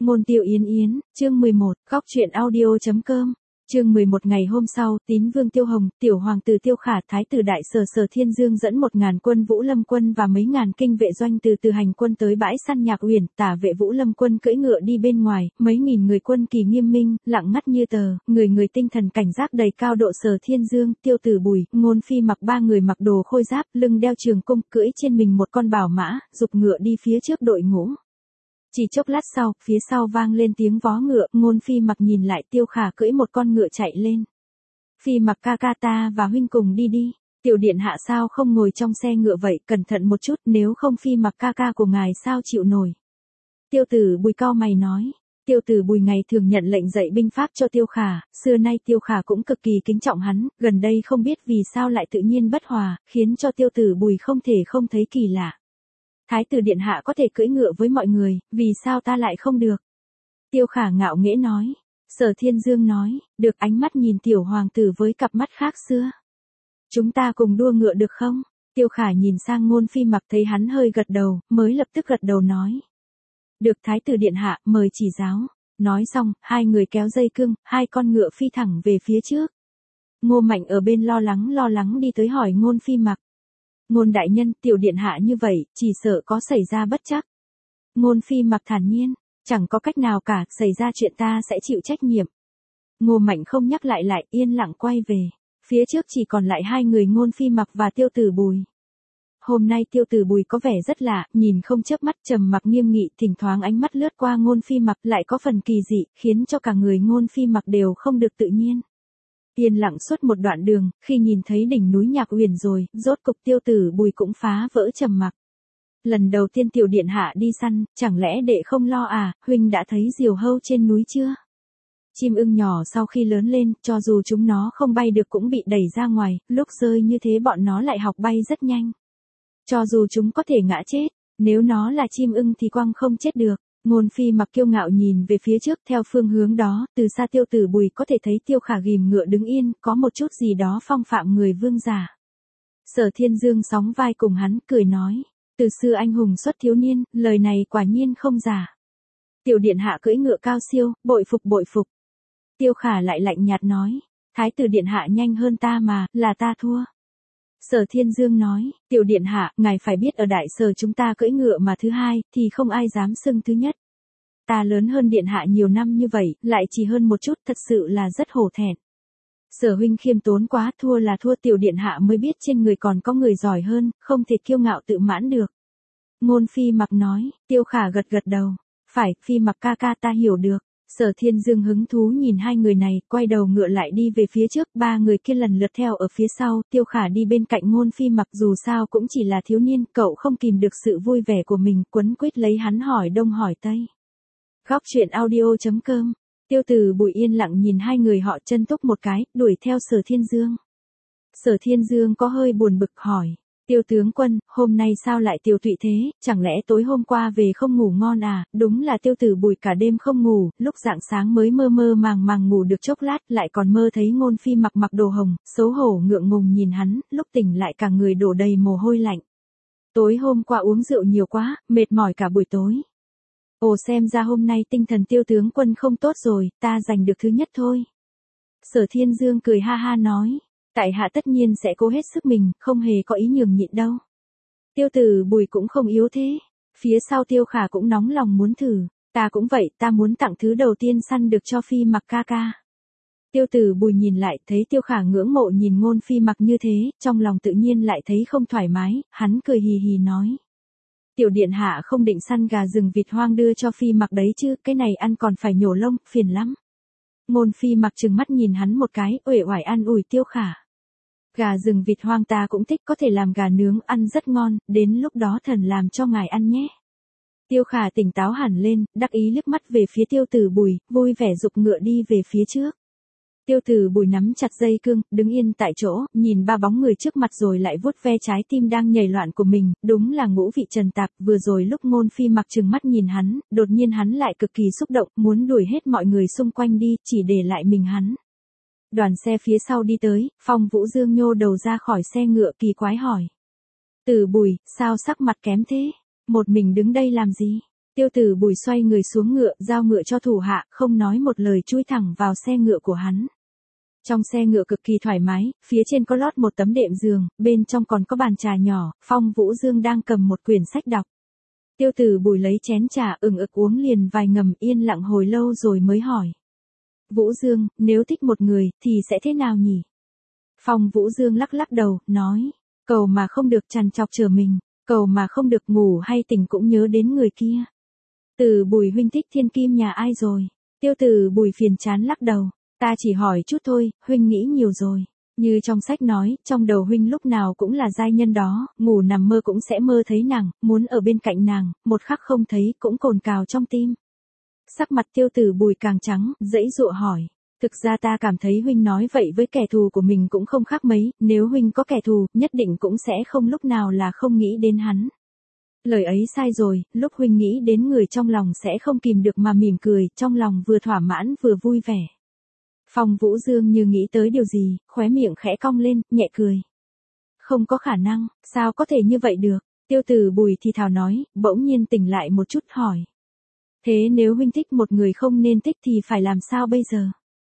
Ngôn Tiêu Yến Yến, chương 11, góc truyện audio.com. Chương 11 ngày hôm sau, Tín Vương Tiêu Hồng, tiểu hoàng tử Tiêu Khả, thái tử Đại Sở Sở Thiên Dương dẫn 1000 quân Vũ Lâm quân và mấy ngàn kinh vệ doanh từ hành quân tới bãi săn Nhạc Uyển, tả vệ Vũ Lâm quân cưỡi ngựa đi bên ngoài, mấy nghìn người quân kỳ nghiêm minh, lặng ngắt như tờ, người tinh thần cảnh giác đầy cao độ. Sở Thiên Dương, Tiêu Tử Bùi, Ngôn Phi mặc ba người mặc đồ khôi giáp, lưng đeo trường cung, cưỡi trên mình một con bảo mã, giục ngựa đi phía trước đội ngũ. Chỉ chốc lát sau, phía sau vang lên tiếng vó ngựa, Ngôn Phi mặc nhìn lại, Tiêu Khả cưỡi một con ngựa chạy lên. Phi mặc ca ca, ta và huynh cùng đi đi. Tiểu điện hạ sao không ngồi trong xe ngựa vậy, cẩn thận một chút, nếu không Phi mặc ca ca của ngài sao chịu nổi. Tiêu Tử Bùi cau mày nói. Tiêu Tử Bùi ngày thường nhận lệnh dạy binh pháp cho Tiêu Khả, xưa nay Tiêu Khả cũng cực kỳ kính trọng hắn, gần đây không biết vì sao lại tự nhiên bất hòa, khiến cho Tiêu Tử Bùi không thể không thấy kỳ lạ. Thái tử điện hạ có thể cưỡi ngựa với mọi người, vì sao ta lại không được? Tiêu Khả ngạo nghễ nói. Sở Thiên Dương nói, được, ánh mắt nhìn tiểu hoàng tử với cặp mắt khác xưa. Chúng ta cùng đua ngựa được không? Tiêu Khả nhìn sang Ngôn Phi mặc, thấy hắn hơi gật đầu, mới lập tức gật đầu nói. Được, thái tử điện hạ, mời chỉ giáo. Nói xong, hai người kéo dây cương, hai con ngựa phi thẳng về phía trước. Ngô Mạnh ở bên lo lắng đi tới hỏi Ngôn Phi mặc. Ngôn đại nhân, tiểu điện hạ như vậy, chỉ sợ có xảy ra bất trắc. Ngôn Phi mặc thản nhiên, chẳng có cách nào cả, xảy ra chuyện ta sẽ chịu trách nhiệm. Ngô Mạnh không nhắc lại, yên lặng quay về. Phía trước chỉ còn lại hai người Ngôn Phi mặc và Tiêu Tử Bùi. Hôm nay Tiêu Tử Bùi có vẻ rất lạ, nhìn không chớp mắt, trầm mặc nghiêm nghị, thỉnh thoảng ánh mắt lướt qua Ngôn Phi mặc lại có phần kỳ dị, khiến cho cả người Ngôn Phi mặc đều không được tự nhiên. Yên lặng suốt một đoạn đường, khi nhìn thấy đỉnh núi Nhạc Uyển rồi, rốt cục Tiêu Tử Bùi cũng phá vỡ trầm mặc. Lần đầu tiên tiểu điện hạ đi săn, chẳng lẽ đệ không lo à, huynh đã thấy diều hâu trên núi chưa? Chim ưng nhỏ sau khi lớn lên, cho dù chúng nó không bay được cũng bị đẩy ra ngoài, lúc rơi như thế bọn nó lại học bay rất nhanh. Cho dù chúng có thể ngã chết, nếu nó là chim ưng thì quăng không chết được. Ngôn Phi mặc kiêu ngạo nhìn về phía trước, theo phương hướng đó, từ xa Tiêu Tử Bùi có thể thấy Tiêu Khả ghìm ngựa đứng yên, có một chút gì đó phong phạm người vương giả. Sở Thiên Dương sóng vai cùng hắn, cười nói, từ xưa anh hùng xuất thiếu niên, lời này quả nhiên không giả. Tiểu điện hạ cưỡi ngựa cao siêu, bội phục. Tiêu Khả lại lạnh nhạt nói, thái tử điện hạ nhanh hơn ta mà, là ta thua. Sở Thiên Dương nói, tiểu điện hạ, ngài phải biết ở Đại Sở chúng ta cưỡi ngựa mà thứ hai, thì không ai dám xưng thứ nhất. Ta lớn hơn điện hạ nhiều năm như vậy, lại chỉ hơn một chút, thật sự là rất hổ thẹn. Sở huynh khiêm tốn quá, thua là thua, tiểu điện hạ mới biết trên người còn có người giỏi hơn, không thể kiêu ngạo tự mãn được. Ngôn Phi mặc nói, Tiêu Khả gật đầu, phải, Phi mặc ca ca, ta hiểu được. Sở Thiên Dương hứng thú nhìn hai người này, quay đầu ngựa lại đi về phía trước, ba người kia lần lượt theo ở phía sau, Tiêu Khả đi bên cạnh Ngôn Phi mặc, dù sao cũng chỉ là thiếu niên, cậu không kìm được sự vui vẻ của mình, quấn quýt lấy hắn hỏi đông hỏi tây. Góc truyện audio.com. Tiêu Tử Bùi yên lặng nhìn hai người họ, chân túc một cái, đuổi theo Sở Thiên Dương. Sở Thiên Dương có hơi buồn bực hỏi. Tiêu tướng quân, hôm nay sao lại tiêu tụy thế, chẳng lẽ tối hôm qua về không ngủ ngon à? Đúng là Tiêu Tử Bùi cả đêm không ngủ, lúc rạng sáng mới mơ màng ngủ được chốc lát, lại còn mơ thấy Ngôn Phi mặc đồ hồng, xấu hổ ngượng ngùng nhìn hắn, lúc tỉnh lại cả người đổ đầy mồ hôi lạnh. Tối hôm qua uống rượu nhiều quá, mệt mỏi cả buổi tối. Ồ, xem ra hôm nay tinh thần Tiêu tướng quân không tốt rồi, ta giành được thứ nhất thôi. Sở Thiên Dương cười ha ha nói. Tại hạ tất nhiên sẽ cố hết sức mình, không hề có ý nhường nhịn đâu. Tiêu Tử Bùi cũng không yếu thế. Phía sau Tiêu Khả cũng nóng lòng muốn thử. Ta cũng vậy, ta muốn tặng thứ đầu tiên săn được cho Phi mặc ca ca. Tiêu Tử Bùi nhìn lại, thấy Tiêu Khả ngưỡng mộ nhìn Ngôn Phi mặc như thế, trong lòng tự nhiên lại thấy không thoải mái, hắn cười hì hì nói. Tiểu điện hạ không định săn gà rừng vịt hoang đưa cho Phi mặc đấy chứ, cái này ăn còn phải nhổ lông, phiền lắm. Ngôn Phi mặc trừng mắt nhìn hắn một cái, uể oải an ủi Tiêu Khả. Gà rừng vịt hoang ta cũng thích, có thể làm gà nướng ăn rất ngon, đến lúc đó thần làm cho ngài ăn nhé. Tiêu Khả tỉnh táo hẳn lên, đắc ý liếc mắt về phía Tiêu Tử Bùi, vui vẻ giục ngựa đi về phía trước. Tiêu Tử Bùi nắm chặt dây cương, đứng yên tại chỗ, nhìn ba bóng người trước mặt rồi lại vuốt ve trái tim đang nhảy loạn của mình, đúng là ngũ vị trần tạp, vừa rồi lúc Ngôn Phi mặc trừng mắt nhìn hắn, đột nhiên hắn lại cực kỳ xúc động, muốn đuổi hết mọi người xung quanh đi, chỉ để lại mình hắn. Đoàn xe phía sau đi tới, Phong Vũ Dương nhô đầu ra khỏi xe ngựa kỳ quái hỏi. Tử Bùi, sao sắc mặt kém thế? Một mình đứng đây làm gì? Tiêu Tử Bùi xoay người xuống ngựa, giao ngựa cho thủ hạ, không nói một lời chui thẳng vào xe ngựa của hắn. Trong xe ngựa cực kỳ thoải mái, phía trên có lót một tấm đệm giường, bên trong còn có bàn trà nhỏ, Phong Vũ Dương đang cầm một quyển sách đọc. Tiêu Tử Bùi lấy chén trà ừng ực uống liền vài ngầm, yên lặng hồi lâu rồi mới hỏi. Vũ Dương, nếu thích một người, thì sẽ thế nào nhỉ? Phong Vũ Dương lắc lắc đầu, nói, cầu mà không được trằn trọc trở mình, cầu mà không được ngủ hay tỉnh cũng nhớ đến người kia. Tử Bùi huynh thích thiên kim nhà ai rồi? Tiêu Tử Bùi phiền chán lắc đầu, ta chỉ hỏi chút thôi, huynh nghĩ nhiều rồi. Như trong sách nói, trong đầu huynh lúc nào cũng là giai nhân đó, ngủ nằm mơ cũng sẽ mơ thấy nàng, muốn ở bên cạnh nàng, một khắc không thấy cũng cồn cào trong tim. Sắc mặt Tiêu Tử Bùi càng trắng, dãy dụa hỏi. Thực ra ta cảm thấy huynh nói vậy với kẻ thù của mình cũng không khác mấy, nếu huynh có kẻ thù, nhất định cũng sẽ không lúc nào là không nghĩ đến hắn. Lời ấy sai rồi, lúc huynh nghĩ đến người trong lòng sẽ không kìm được mà mỉm cười, trong lòng vừa thỏa mãn vừa vui vẻ. Phong Vũ Dương như nghĩ tới điều gì, khóe miệng khẽ cong lên, nhẹ cười. Không có khả năng, sao có thể như vậy được? Tiêu Tử Bùi thì thào nói, bỗng nhiên tỉnh lại một chút hỏi. Thế nếu huynh thích một người không nên thích thì phải làm sao bây giờ?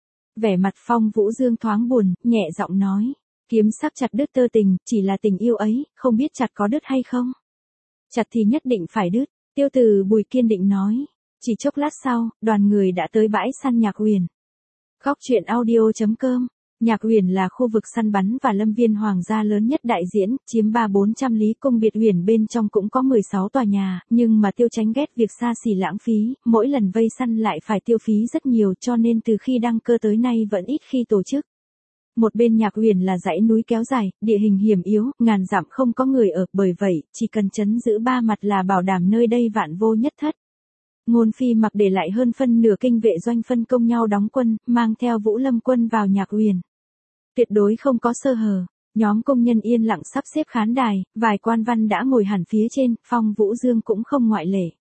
Vẻ mặt Phong Vũ Dương thoáng buồn, nhẹ giọng nói. Kiếm sắp chặt đứt tơ tình, chỉ là tình yêu ấy, không biết chặt có đứt hay không? Chặt thì nhất định phải đứt, Tiêu Tử Bùi kiên định nói. Chỉ chốc lát sau, đoàn người đã tới bãi săn Nhạc Uyển. Góc truyện audio.com. Nhạc Uyển là khu vực săn bắn và lâm viên hoàng gia lớn nhất Đại Diễn, chiếm 3-400 lý cung biệt uyển, bên trong cũng có 16 tòa nhà, nhưng mà Tiêu Chánh ghét việc xa xỉ lãng phí, mỗi lần vây săn lại phải tiêu phí rất nhiều, cho nên từ khi đăng cơ tới nay vẫn ít khi tổ chức. Một bên Nhạc Uyển là dãy núi kéo dài, địa hình hiểm yếu, ngàn dặm không có người ở, bởi vậy, chỉ cần trấn giữ ba mặt là bảo đảm nơi đây vạn vô nhất thất. Ngôn Phi Mặc để lại hơn phân nửa kinh vệ doanh phân công nhau đóng quân, mang theo Vũ Lâm quân vào Nhạc Uyển. Tuyệt đối không có sơ hở, nhóm công nhân yên lặng sắp xếp khán đài, vài quan văn đã ngồi hẳn phía trên, Phong Vũ Dương cũng không ngoại lệ.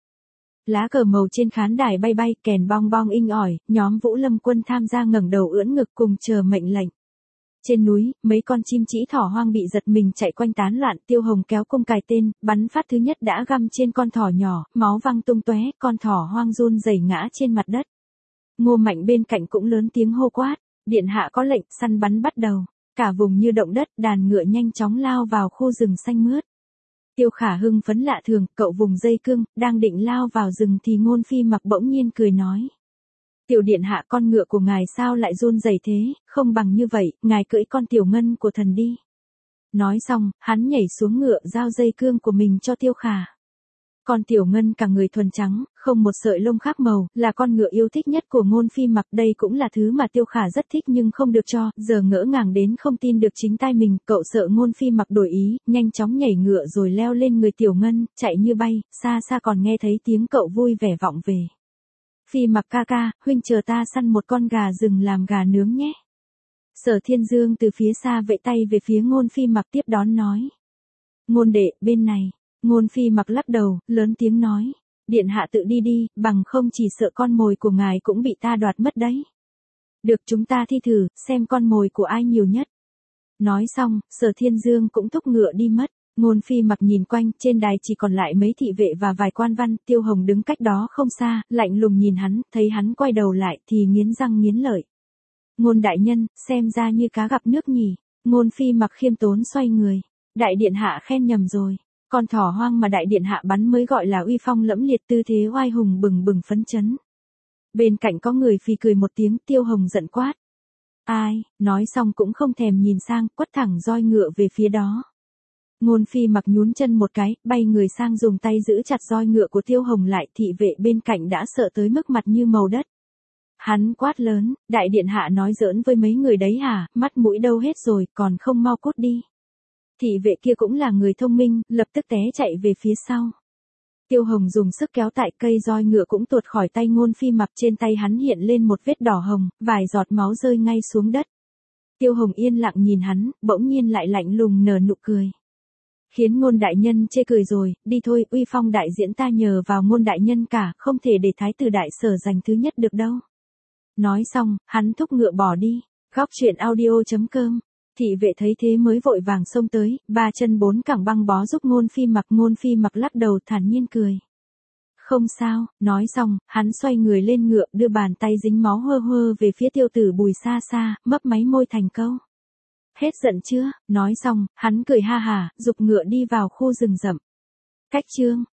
Lá cờ màu trên khán đài bay bay, kèn bong bong inh ỏi, nhóm Vũ Lâm quân tham gia ngẩng đầu ưỡn ngực cùng chờ mệnh lệnh. Trên núi, mấy con chim trĩ thỏ hoang bị giật mình chạy quanh tán loạn, Tiêu Hồng kéo cung cài tên, bắn phát thứ nhất đã găm trên con thỏ nhỏ, máu văng tung tóe, con thỏ hoang run rẩy ngã trên mặt đất. Ngô Mạnh bên cạnh cũng lớn tiếng hô quát, điện hạ có lệnh, săn bắn bắt đầu. Cả vùng như động đất, đàn ngựa nhanh chóng lao vào khu rừng xanh mướt. Tiêu Khả hưng phấn lạ thường, cậu vùng dây cương, đang định lao vào rừng thì Ngôn Phi Mặc bỗng nhiên cười nói. Tiểu điện hạ, con ngựa của ngài sao lại run rẩy thế, không bằng như vậy, ngài cưỡi con tiểu ngân của thần đi. Nói xong, hắn nhảy xuống ngựa giao dây cương của mình cho Tiêu Khả. Con tiểu ngân cả người thuần trắng, không một sợi lông khác màu, là con ngựa yêu thích nhất của Ngôn Phi Mặc, đây cũng là thứ mà Tiêu Khả rất thích nhưng không được cho, giờ ngỡ ngàng đến không tin được chính tai mình, cậu sợ Ngôn Phi Mặc đổi ý, nhanh chóng nhảy ngựa rồi leo lên người tiểu ngân, chạy như bay, xa xa còn nghe thấy tiếng cậu vui vẻ vọng về. Phi Mặc ca ca, huynh chờ ta săn một con gà rừng làm gà nướng nhé. Sở Thiên Dương từ phía xa vẫy tay về phía Ngôn Phi Mặc tiếp đón nói. Ngôn đệ, bên này. Ngôn Phi Mặc lắc đầu, lớn tiếng nói. Điện hạ tự đi đi, bằng không chỉ sợ con mồi của ngài cũng bị ta đoạt mất đấy. Được, chúng ta thi thử, xem con mồi của ai nhiều nhất. Nói xong, Sở Thiên Dương cũng thúc ngựa đi mất. Ngôn Phi Mặc nhìn quanh, trên đài chỉ còn lại mấy thị vệ và vài quan văn, Tiêu Hồng đứng cách đó không xa, lạnh lùng nhìn hắn, thấy hắn quay đầu lại thì nghiến răng nghiến lợi. Ngôn đại nhân, xem ra như cá gặp nước nhỉ. Ngôn Phi Mặc khiêm tốn xoay người. Đại điện hạ khen nhầm rồi. Con thỏ hoang mà đại điện hạ bắn mới gọi là uy phong lẫm liệt, tư thế oai hùng bừng bừng phấn chấn. Bên cạnh có người phì cười một tiếng, Tiêu Hồng giận quát. Ai, nói xong cũng không thèm nhìn sang, quất thẳng roi ngựa về phía đó. Ngôn Phi Mặc nhún chân một cái, bay người sang dùng tay giữ chặt roi ngựa của Tiêu Hồng lại, thị vệ bên cạnh đã sợ tới mức mặt như màu đất. Hắn quát lớn, đại điện hạ nói giỡn với mấy người đấy hả, mắt mũi đâu hết rồi, còn không mau cút đi. Thị vệ kia cũng là người thông minh, lập tức té chạy về phía sau. Tiêu Hồng dùng sức kéo tại cây roi ngựa cũng tuột khỏi tay Ngôn Phi Mặc, trên tay hắn hiện lên một vết đỏ hồng, vài giọt máu rơi ngay xuống đất. Tiêu Hồng yên lặng nhìn hắn, bỗng nhiên lại lạnh lùng nở nụ cười. Khiến Ngôn đại nhân chê cười rồi, đi thôi, uy phong đại diễn ta nhờ vào Ngôn đại nhân cả, không thể để thái tử đại sở giành thứ nhất được đâu. Nói xong, hắn thúc ngựa bỏ đi. Góc truyện audio.com. Thị vệ thấy thế mới vội vàng xông tới, ba chân bốn cẳng băng bó giúp Ngôn Phi Mặc. Ngôn Phi Mặc lắc đầu thản nhiên cười. Không sao, nói xong, hắn xoay người lên ngựa đưa bàn tay dính máu hơ hơ về phía Tiêu Tử Bùi xa xa, mấp máy môi thành câu. Hết giận chưa? Nói xong, hắn cười ha hả, giục ngựa đi vào khu rừng rậm. Cách chương